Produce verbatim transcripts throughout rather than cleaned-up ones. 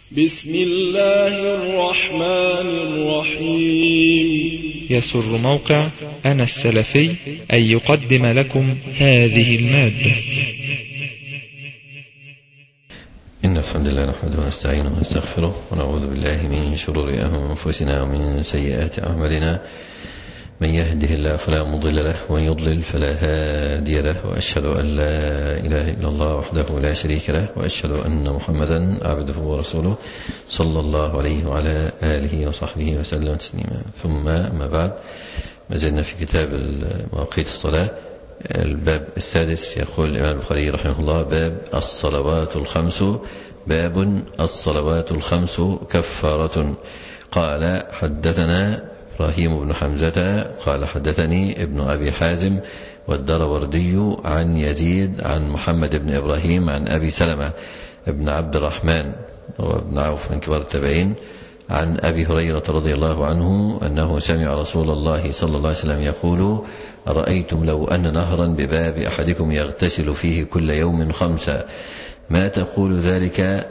بسم الله الرحمن الرحيم. يسر موقع أنا السلفي أن يقدم لكم هذه المادة. إن الحمد لله نحمده ونستعينه ونستغفره ونعوذ بالله من شرور أنفسنا ومن سيئات أعمالنا. من يهده الله فلا مضل له ومن يضلل فلا هادي له، وأشهد أن لا إله إلا الله وحده لا شريك له، وأشهد أن محمدا عبده ورسوله صلى الله عليه وعلى آله وصحبه وسلم تسليما. ثم ما بعد، ما زلنا في كتاب مواقيت الصلاة، الباب السادس. يقول الإمام البخاري رحمه الله: باب الصلوات الخمس. باب الصلوات الخمس كفارة. قال: حدثنا إبراهيم بن حمزة قال حدثني ابن أبي حازم والدروردي عن يزيد عن محمد بن إبراهيم عن أبي سلمة ابن عبد الرحمن وابن عوف من كبار التابعين عن أبي هريرة رضي الله عنه أنه سمع رسول الله صلى الله عليه وسلم يقول: أرأيتم لو أن نهرا بباب أحدكم يغتسل فيه كل يوم خمسة، ما تقول ذلك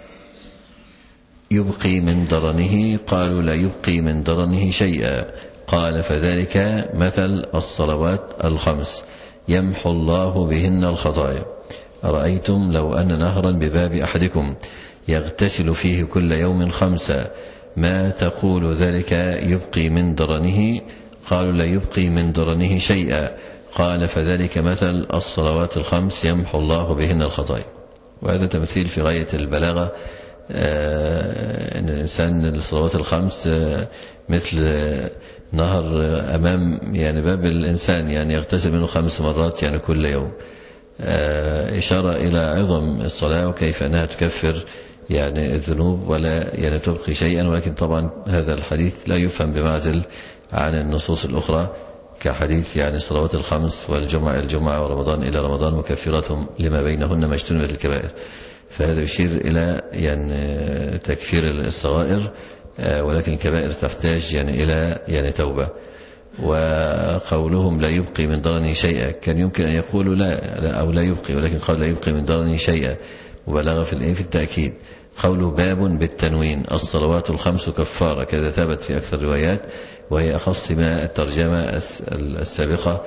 يبقي من درنه؟ قالوا: لا يبقي من درنه شيئا. قال: فذلك مثل الصلوات الخمس يمحو الله بهن الخطايا. أرأيتم لو أن نهرا بباب أحدكم يغتسل فيه كل يوم خمسة، ما تقول ذلك يبقي من درنه؟ قالوا: لا يبقي من درنه شيئا. قال: فذلك مثل الصلوات الخمس يمحو الله بهن الخطايا. وهذا تمثيل في غاية البلاغة، آه أن الإنسان الصلوات الخمس آه مثل نهر أمام يعني باب الإنسان، يعني يغتسل منه خمس مرات يعني كل يوم، آه إشارة إلى عظم الصلاة وكيف أنها تكفر يعني الذنوب ولا يعني تبقي شيئا. ولكن طبعا هذا الحديث لا يفهم بمعزل عن النصوص الأخرى، كحديث يعني الصلوات الخمس والجمعة الجمعة ورمضان إلى رمضان مكفراتهم لما بينهن ما اجتنبت الكبائر. فهذا يشير إلى يعني تكفير الصغائر، ولكن الكبائر تحتاج يعني إلى يعني توبة. وقولهم لا يبقي من درنه شيئا، كان يمكن أن يقولوا لا, لا أو لا يبقي، ولكن قال لا يبقي من درنه شيئا مبالغة في الإيه في التأكيد. قوله باب بالتنوين الصلوات الخمس كفارة، كذا ثبت في أكثر الروايات، وهي أخص من الترجمة السابقة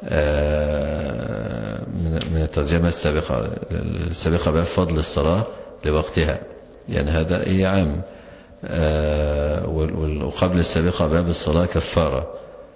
من الترجمة السابقة السابقة باب فضل الصلاة لوقتها، يعني هذا إيه عام. وقبل السابقة باب الصلاة كفارة،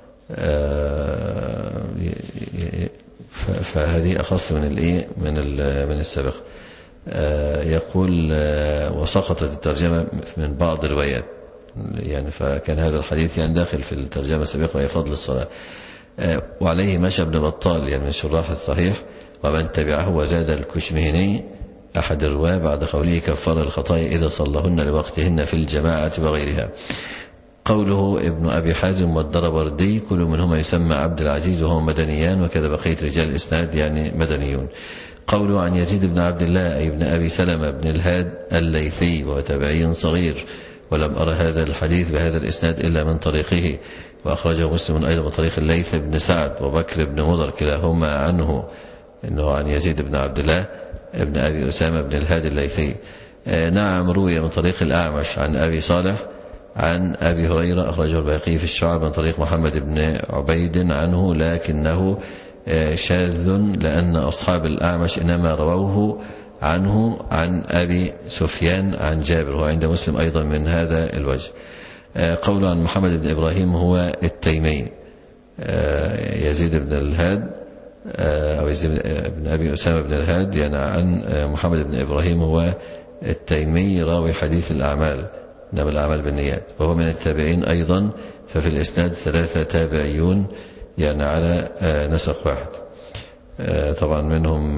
فهذه أخص من الإيه من من السابقة. يقول: وسقطت الترجمة من بعض الروايات، يعني فكان هذا الحديث يعني داخل في الترجمة السابقة وهي فضل الصلاة. وعليه مشى ابن بطال يعني من شراح الصحيح ومن تبعه، وزاد الكشمهني أحد الرواة بعد قوله كفر الخطايا إذا صلهن لوقتهن في الجماعة وغيرها. قوله ابن أبي حازم والدروردي كل منهما يسمى عبد العزيز وهو مدنيان، وكذا بقية رجال الإسناد يعني مدنيون. قوله عن يزيد بن عبد الله أي ابن أبي سلمة بن الهاد الليثي وهو تابعي صغير، ولم أرى هذا الحديث بهذا الإسناد إلا من طريقه، وأخرجه مسلم أيضا من طريق الليث بن سعد وبكر بن مضر كلاهما عنه، إنه عن يزيد بن عبد الله ابن أبي أسامة بن الهاد الليثي. نعم، روي من طريق الأعمش عن أبي صالح عن أبي هريرة، أخرجه البيهقي في الشعب من طريق محمد بن عبيد عنه، لكنه شاذ لأن أصحاب الأعمش إنما رووه عنه عن أبي سفيان عن جابر، وعند مسلم أيضا من هذا الوجه. قول عن محمد بن إبراهيم هو التيمي، يزيد بن الهاد أو يزيد بن أبي أسامة بن الهاد يعني عن محمد بن إبراهيم هو التيمي راوي حديث الأعمال، إنما الأعمال بالنيات، وهو من التابعين أيضا. ففي الإسناد ثلاثة تابعيون يعني على نسق واحد، طبعا منهم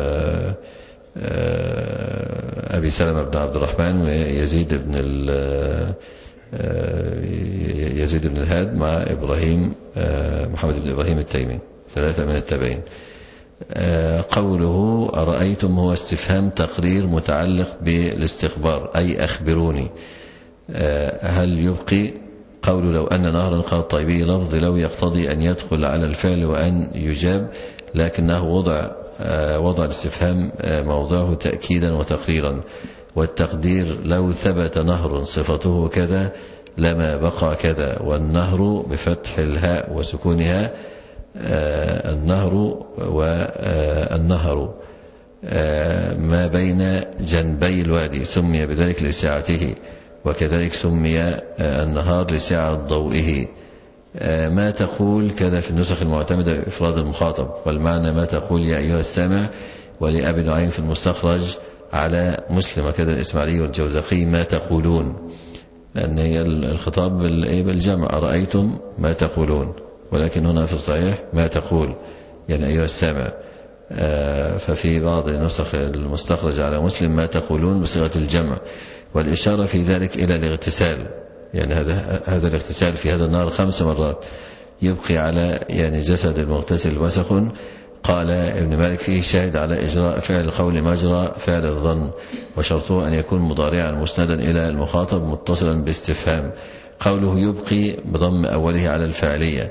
أبي سلمة بن عبد الرحمن ويزيد بن يزيد بن الهاد مع إبراهيم محمد بن إبراهيم التيمي، ثلاثة من التابعين. قوله أرأيتم هو استفهام تقرير متعلق بالاستخبار، أي أخبروني هل يبقي. قوله لو أن نهرا قال طيبي لفظ لو يقتضي أن يدخل على الفعل وأن يجاب، لكنه وضع وضع الاستفهام موضعه تأكيدا وتقريرا. والتقدير لو ثبت نهر صفته كذا لما بقى كذا، والنهر بفتح الهاء وسكونها آه النهر والنهر آه ما بين جنبي الوادي سمي بذلك لسعته، وكذلك سمي آه النهار لسعة ضوئه. آه ما تقول كذا في النسخ المعتمدة بإفراد المخاطب، والمعنى ما تقول يا أيها السامع. ولأبي نعيم في المستخرج على مسلم كذا الإسماعيلي والجوزقي ما تقولون، لأن هي الخطاب بالجمع أرأيتم ما تقولون، ولكن هنا في الصحيح ما تقول يعني أيها السامع. ففي بعض النسخ المستخرج على مسلم ما تقولون بصيغة الجمع، والإشارة في ذلك إلى الاغتسال، يعني هذا هذا الاغتسال في هذا النهار خمس مرات يبقي على يعني جسد المغتسل وسخ. قال ابن مالك فيه شاهد على إجراء فعل القول مجرى فعل الظن، وشرطه أن يكون مضارعا مسندا إلى المخاطب متصلا باستفهام. قوله يبقي بضم أوله على الفعلية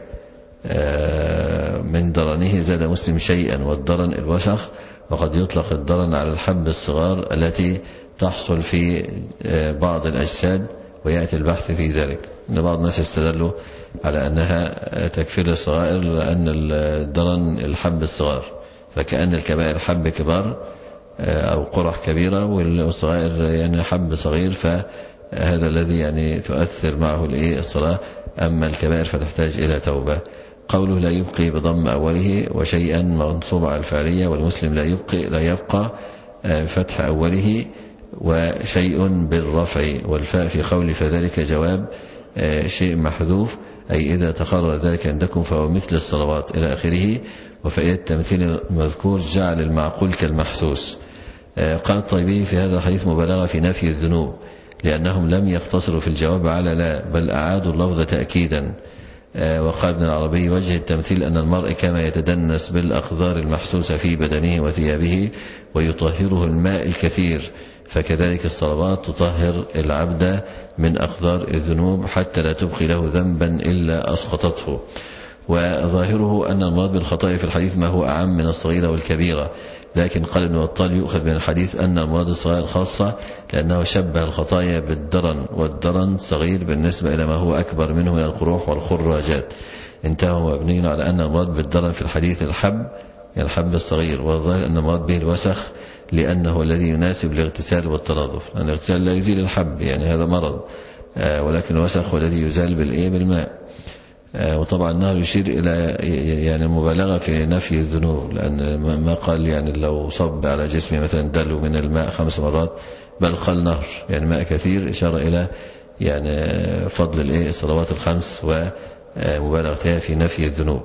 من درنه زاد مسلم شيئا، والدرن الوسخ، وقد يطلق الدرن على الحب الصغار التي تحصل في بعض الأجساد، ويأتي البحث في ذلك. إن بعض الناس يستدلوا على أنها تكفير الصغائر لأن الدرن الحب الصغار، فكأن الكبائر حب كبار أو قرح كبيرة، والصغائر يعني حب صغير، فهذا الذي يعني تؤثر معه الصلاة. أما الكبائر فتحتاج إلى توبة. قوله لا يبقي بضم أوله وشيئا منصوب على الفعلية، والمسلم لا يبقي لا يبقى فتح أوله، وشيء بالرفع، والفاء في قول فذلك جواب شيء محذوف، أي إذا تقرر ذلك عندكم فهو مثل الصلوات إلى آخره. وفائدة التمثيل المذكور جعل المعقول كالمحسوس. قال الطيبي في هذا الحديث مبالغة في نفي الذنوب، لأنهم لم يقتصروا في الجواب على لا، بل أعادوا اللفظ تأكيدا. وقال ابن العربي وجه التمثيل أن المرء كما يتدنس بالأقذار المحسوسة في بدنه وثيابه ويطهره الماء الكثير، فكذلك الصلوات تطهر العبد من أقذار الذنوب حتى لا تبقي له ذنبا إلا أسقطته. وظاهره أن المراد بالخطايا في الحديث ما هو أعم من الصغيرة والكبيرة، لكن قال ابن بطال يؤخذ من الحديث أن المراد الصغائر خاصة، لأنه شبه الخطايا بالدرن، والدرن صغير بالنسبة إلى ما هو أكبر منه من القروح والخراجات. انتهى مبني على أن المراد بالدرن في الحديث الحب، يعني الحب الصغير، والظاهر أن المراد به الوسخ، لأنه الذي يناسب الاغتسال والتنظف، لأن الاغتسال لا يزيل الحب، يعني هذا مرض، ولكن الوسخ هو الذي يزال بالإيه بالماء. وطبعا النهر يشير إلى يعني المبالغة في نفي الذنوب، لأن ما قال يعني لو صب على جسمي مثلا دلو من الماء خمس مرات، بل قال نهر يعني ماء كثير، إشارة إلى يعني فضل الإيه الصلوات الخمس ومبالغتها في نفي الذنوب.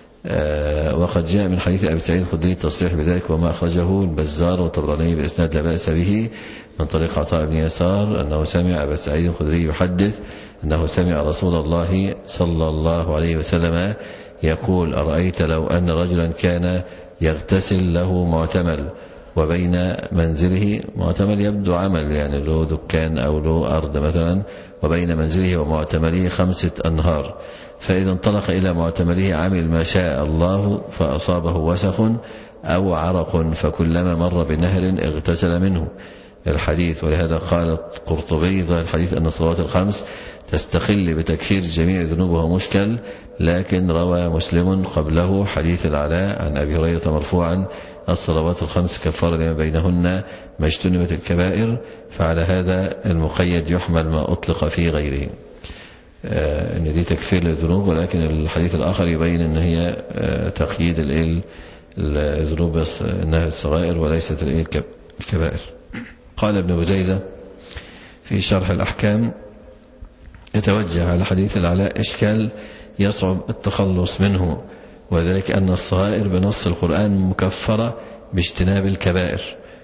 وقد جاء من حديث أبي سعيد الخدري التصريح بذلك، وما أخرجه البزار والطبراني بإسناد لا بأس به من طريق عطاء بن يسار أنه سمع أبا سعيد الخدري يحدث أنه سمع رسول الله صلى الله عليه وسلم يقول أرأيت لو أن رجلا كان يغتسل له معتمل، وبين منزله، معتمل يبدو عمل يعني له دكان أو له أرض مثلا، وبين منزله ومعتمله خمسة أنهار، فإذا انطلق إلى معتمله عمل ما شاء الله فأصابه وسخ أو عرق، فكلما مر بنهر اغتسل منه الحديث. ولهذا قال قرطبي ظاهر الحديث أن الصلوات الخمس تستقل بتكفير جميع الذنوب وهو مشكل، لكن روى مسلم قبله حديث العلاء عن أبي هريرة مرفوعا الصلوات الخمس كفارة لما بينهن ما اجتنبت الكبائر، فعلى هذا المقيد يحمل ما أطلق في غيره، آه ان دي تكفير للذنوب، ولكن الحديث الآخر يبين ان هي آه تقييد الذنوب انها الصغائر وليست الكبائر. قال ابن بزيزة في شرح الأحكام يتوجه على حديث العلاء إشكال يصعب التخلص منه، وذلك أن الصغائر بنص القرآن مكفرة باجتناب الكبائر.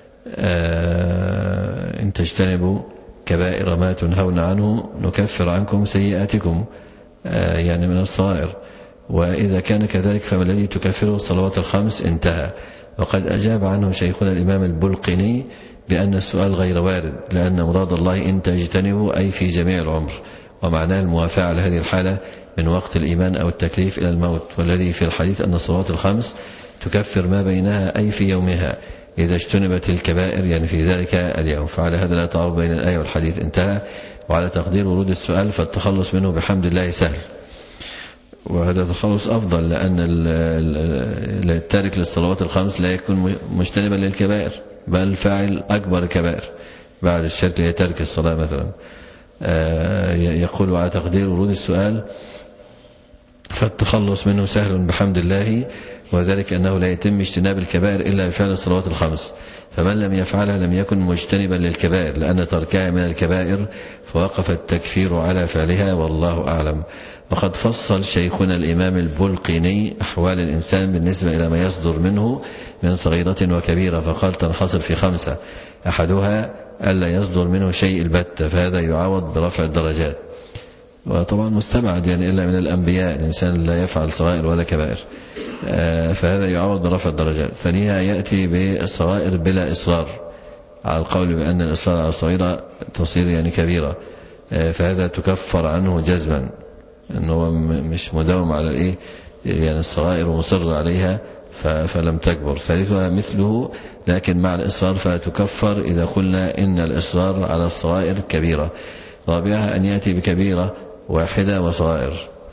آه إن تجتنبوا كبائر ما تنهون عنه نكفر عنكم سيئاتكم، آه يعني من الصغائر. وإذا كان كذلك فما الذي تكفره الصلوات الخمس؟ انتهى. وقد أجاب عنه شيخنا الإمام البلقيني بأن السؤال غير وارد، لأن مراد الله إن تجتنبوا أي في جميع العمر، ومعناه الموافاة على هذه الحالة من وقت الإيمان أو التكليف إلى الموت. والذي في الحديث أن الصلوات الخمس تكفر ما بينها أي في يومها، إذا اجتنبت الكبائر يعني في ذلك اليوم. فعلى هذا لا تعارض بين الآية والحديث، انتهى. وعلى تقدير ورود السؤال فالتخلص منه بحمد الله سهل، وهذا تخلص أفضل، لأن التارك للصلوات الخمس لا يكون مجتنبا للكبائر، بل فاعل أكبر الكبائر بعد الشرك هي ترك الصلاة مثلا. يقول على تقدير ورود السؤال فالتخلص منه سهل بحمد الله، وذلك أنه لا يتم اجتناب الكبائر إلا بفعل الصلوات الخمس، فمن لم يفعلها لم يكن مجتنبا للكبائر، لأن تركها من الكبائر فوقف التكفير على فعلها، والله أعلم. وقد فصل شيخنا الإمام البلقيني أحوال الإنسان بالنسبة إلى ما يصدر منه من صغيرة وكبيرة، فقال تنحصر في خمسة: أحدها ألا يصدر منه شيء البتة، فهذا يعوض برفع الدرجات. وطبعا مستبعد يعني إلا من الأنبياء الإنسان لا يفعل صغائر ولا كبائر، فهذا يعوض برفع الدرجات. ثانيها يأتي بالصغائر بلا إصرار، على القول بأن الإصرار على الصغيرة تصير يعني كبيرة، فهذا تكفر عنه جزما، أنه مش مداوم على الإيه يعني الصغائر ومصر عليها فلم تكبر. ثالثها مثله لكن مع الإصرار فتكفر إذا قلنا إن الإصرار على الصغائر كبيرة. رابعها أن يأتي بكبيرة واحدة وصغائر،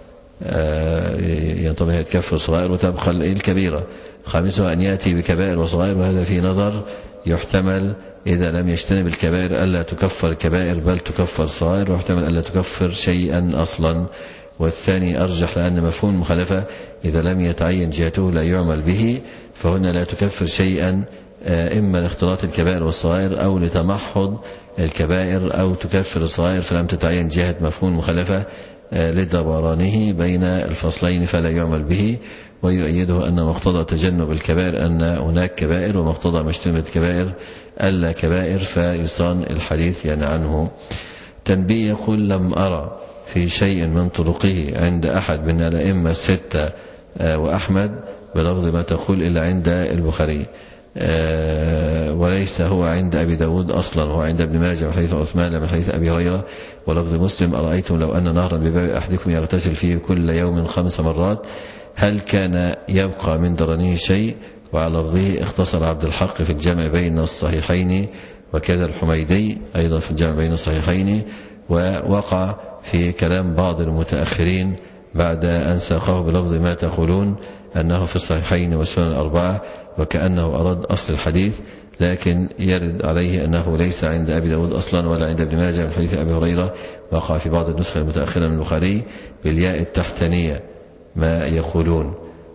يعني طبعا يتكفر صغائر وتبقى الكبيرة. خامسها أن يأتي بكبائر وصغائر، وهذا في نظر يحتمل إذا لم يجتنب الكبائر ألا تكفر الكبائر بل تكفر صغائر، ويحتمل ألا تكفر شيئا أصلا. والثاني أرجح، لأن مفهوم المخالفة إذا لم يتعين جهته لا يعمل به، فهنا لا تكفر شيئا، إما لاختلاط الكبائر والصغائر أو لتمحض الكبائر، أو تكفر الصغائر فلم تتعين جهة مفهوم المخالفة لدورانه بين الفصلين فلا يعمل به. ويؤيده أن مقتضى تجنب الكبائر أن هناك كبائر، ومقتضى مجتنبة الكبائر ألا كبائر، فيصان الحديث يعني عنه. تنبيه: يقول لم أرى في شيء من طرقه عند أحد من الأئمة الستة وأحمد بلفظ ما تقول إلا عند البخاري، وليس هو عند أبي داود أصلا، هو عند ابن ماجه من حديث عثمان من حديث أبي هريرة. ولفظ مسلم: أرأيتم لو أن نهرا بباب أحدكم يغتسل فيه كل يوم خمس مرات هل كان يبقى من درنه شيء؟ وعلى لفظه اختصر عبد الحق في الجمع بين الصحيحين، وكذا الحميدي أيضا في الجمع بين الصحيحين. ووقع في كلام بعض المتأخرين بعد أن ساقه بلفظ ما تقولون أنه في الصحيحين والسنن الأربعة، وكأنه أراد أصل الحديث، لكن يرد عليه أنه ليس عند أبي داود أصلا ولا عند ابن ماجه من حديث أبي هريرة. وقع في بعض النسخ المتأخرة من البخاري بالياء التحتانية ما يقولون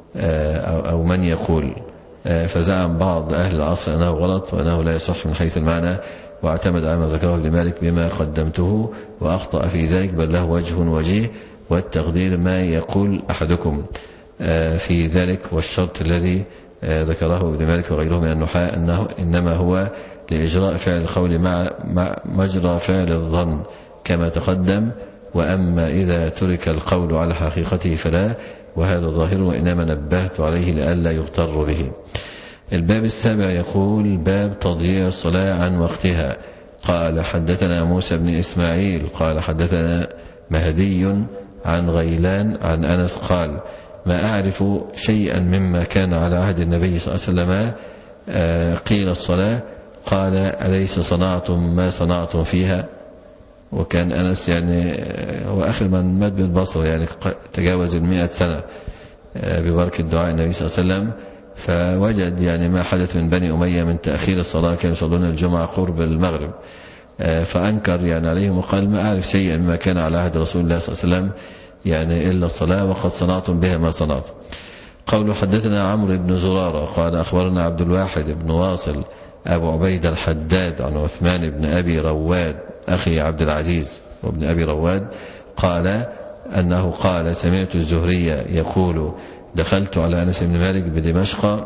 أو من يقول، فزعم بعض أهل العصر أنه غلط وأنه لا يصح من حيث المعنى، واعتمد على ما ذكره ابن مالك بما قدمته وأخطأ في ذلك، بل له وجه وجيه، والتقدير ما يقول أحدكم في ذلك. والشرط الذي ذكره ابن مالك وغيره من النحاة أنه إنما هو لإجراء فعل القول مع مجرى فعل الظن كما تقدم، وأما إذا ترك القول على حقيقته فلا، وهذا ظاهر، وإنما نبهت عليه لئلا يغتر به. الباب السابع يقول: باب تضييع الصلاة عن وقتها. قال: حدثنا موسى بن إسماعيل قال حدثنا مهدي عن غيلان عن أنس قال: ما أعرف شيئا مما كان على عهد النبي صلى الله عليه وسلم قيل الصلاة، قال: أليس صنعتم ما صنعتم فيها؟ وكان أنس يعني هو آخر من مات بالبصرة، يعني تجاوز المئة سنة ببركة دعاء النبي صلى الله عليه وسلم، فوجد يعني ما حدث من بني أمية من تأخير الصلاة، كانوا يصلون الجمعة قرب المغرب، فأنكر يعني عليهم وقال: ما أعرف شيئا مما كان على عهد رسول الله صلى الله عليه وسلم يعني إلا الصلاة، وقد صنعتم بها ما صنعتم. قوله: حدثنا عمرو بن زرارة قال أخبرنا عبد الواحد بن واصل أبو عبيد الحداد عن عثمان بن أبي رواد أخي عبد العزيز وابن أبي رواد قال أنه قال: سمعت الزهرية يقول: دخلت على أنس بن مالك بدمشق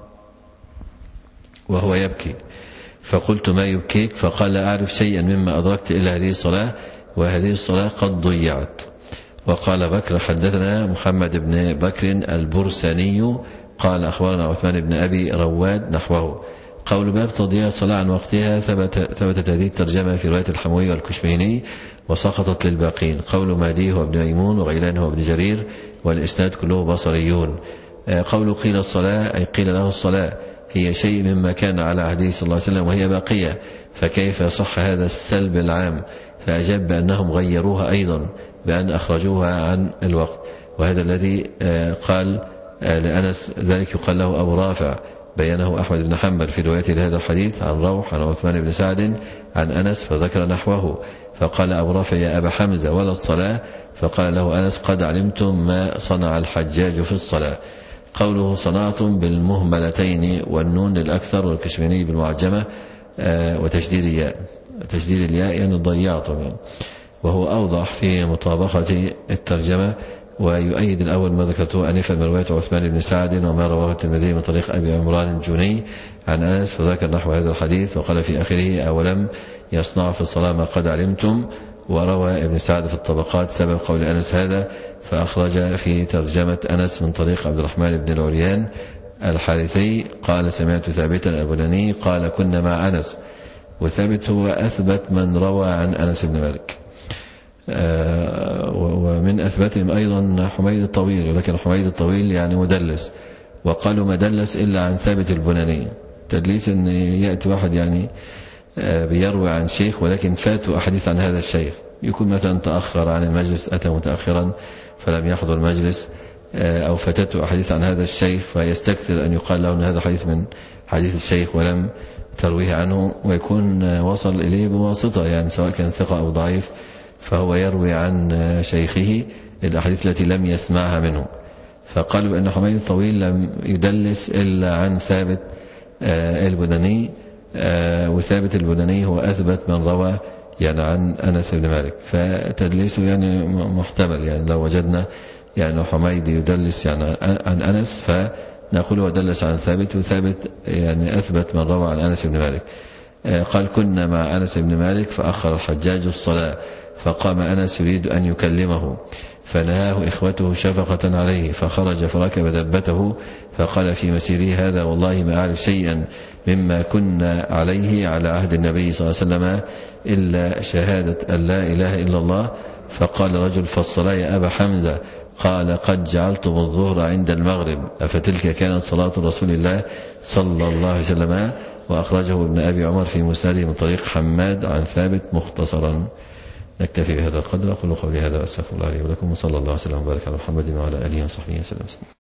وهو يبكي، فقلت: ما يبكيك؟ فقال: لا أعرف شيئا مما أدركت إلا هذه الصلاة، وهذه الصلاة قد ضيعت. وقال بكر: حدثنا محمد بن بكر البرساني قال أخبرنا عثمان بن أبي رواد نحوه. قول: باب تضييع الصلاة عن وقتها، ثبت ثبتت هذه الترجمة في رواية الحموي والكشميني، وسقطت للباقين. قول مهدي هو ابن ميمون، وغيلان هو ابن جرير، والإسناد كله بصريون. قول قيل الصلاة أي قيل له الصلاة، هي شيء مما كان على عهده صلى الله عليه وسلم وهي باقية، فكيف صح هذا السلب العام؟ فأجاب بأنهم غيروها أيضا بأن أخرجوها عن الوقت. وهذا الذي قال لأنس ذلك يقال له أبو رافع، بينه أحمد بن حنبل في روايته لهذا الحديث عن روح عن عثمان بن سعد عن أنس فذكر نحوه. فقال أبو رافع يا أبا حمزة ولا الصلاة؟ فقال له أنس قد علمتم ما صنع الحجاج في الصلاة. قوله صنعتم بالمهملتين والنون للأكثر والكشميني بالمعجمة وتشديد الياء، تشديد الياء يعني ضيعتم يعني. وهو أوضح في مطابقة الترجمة، ويؤيد الأول ما ذكرته أنفا من رواية عثمان بن سعد وما رواه الترمذي من طريق أبي عمران الجوني عن أنس فذكر نحو هذا الحديث، وقال في آخره أولم يصنع في الصلاة ما قد علمتم. وروى ابن سعد في الطبقات سبب قول أنس هذا، فأخرج في ترجمة أنس من طريق عبد الرحمن بن العريان الحارثي قال سمعت ثابتا البناني قال كنا مع أنس. وثابت هو أثبت من روى عن أنس بن مالك، ومن أثبتهم أيضا حميد الطويل، ولكن حميد الطويل يعني مدلس، وقالوا ما دلس إلا عن ثابت البناني. تدليس أن يأتي واحد يعني بيروي عن شيخ ولكن فاتوا أحاديث عن هذا الشيخ، يكون مثلا تأخر عن المجلس، أتى متأخرا فلم يحضر المجلس، أو فاتته أحاديث عن هذا الشيخ فيستكثر أن يقال له أن هذا حديث من حديث الشيخ ولم ترويه عنه، ويكون وصل إليه بواسطة يعني سواء كان ثقة أو ضعيف، فهو يروي عن شيخه الأحاديث التي لم يسمعها منه. فقالوا بأن حميد الطويل لم يدلس إلا عن ثابت البناني، وثابت البناني هو أثبت من روى يعني عن أنس بن مالك، فتدليسه يعني محتمل. يعني لو وجدنا يعني حميد يدلس يعني عن أنس فنقول هو دلس عن ثابت، وثابت يعني أثبت من روى عن أنس بن مالك. قال كنا مع أنس بن مالك فأخر الحجاج الصلاة فقام أنس يريد أن يكلمه فنهاه إخوته شفقة عليه، فخرج فركب دبته فقال في مسيره هذا والله ما أعرف شيئا مما كنا عليه على عهد النبي صلى الله عليه وسلم إلا شهادة أن لا إله إلا الله. فقال رجل فالصلاة يا أبا حمزة؟ قال قد جعلتم الظهر عند المغرب، أفتلك كانت صلاة رسول الله صلى الله عليه وسلم. وأخرجه ابن أبي عمر في مسنده من طريق حماد عن ثابت مختصرا. نكتفي بهذا القدر. أقول قولي هذا وأستغفر الله لي ولكم، وصلى الله وسلم وبارك على محمد وعلى آله وصحبه وسلم.